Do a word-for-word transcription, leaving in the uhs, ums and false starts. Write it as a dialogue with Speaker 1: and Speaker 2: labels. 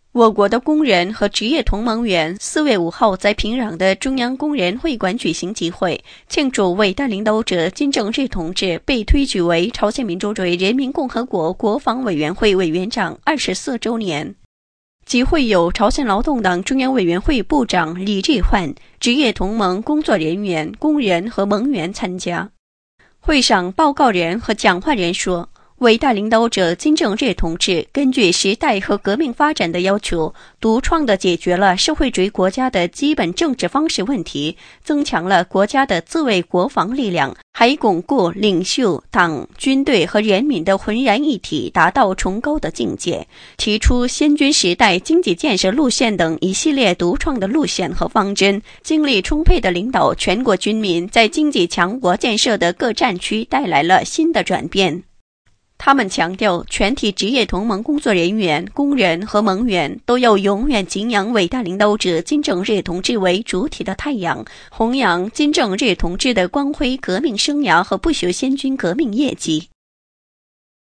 Speaker 1: 我国的工人和职业同盟员四月五号在平壤的中央工人会馆举行集会，庆祝伟大领导者金正日同志被推举为朝鲜民主主义人民共和国国防委员会委员长二十四周年。集会有朝鲜劳动党中央委员会部长李志焕、职业同盟工作人员、工人和盟员参加。会上，报告人和讲话人说，伟大领导者金正日同志根据时代和革命发展的要求，独创地解决了社会主义国家的基本政治方式问题，增强了国家的自卫国防力量，还巩固领袖、党、军队和人民的浑然一体，达到崇高的境界，提出先军时代经济建设路线等一系列独创的路线和方针，精力充沛地领导全国军民在经济强国建设的各战区带来了新的转变。他们强调，全体职业同盟工作人员、工人和盟员都要永远敬仰伟大领导者金正日同志为主体的太阳，弘扬金正日同志的光辉革命生涯和不朽先军革命业绩。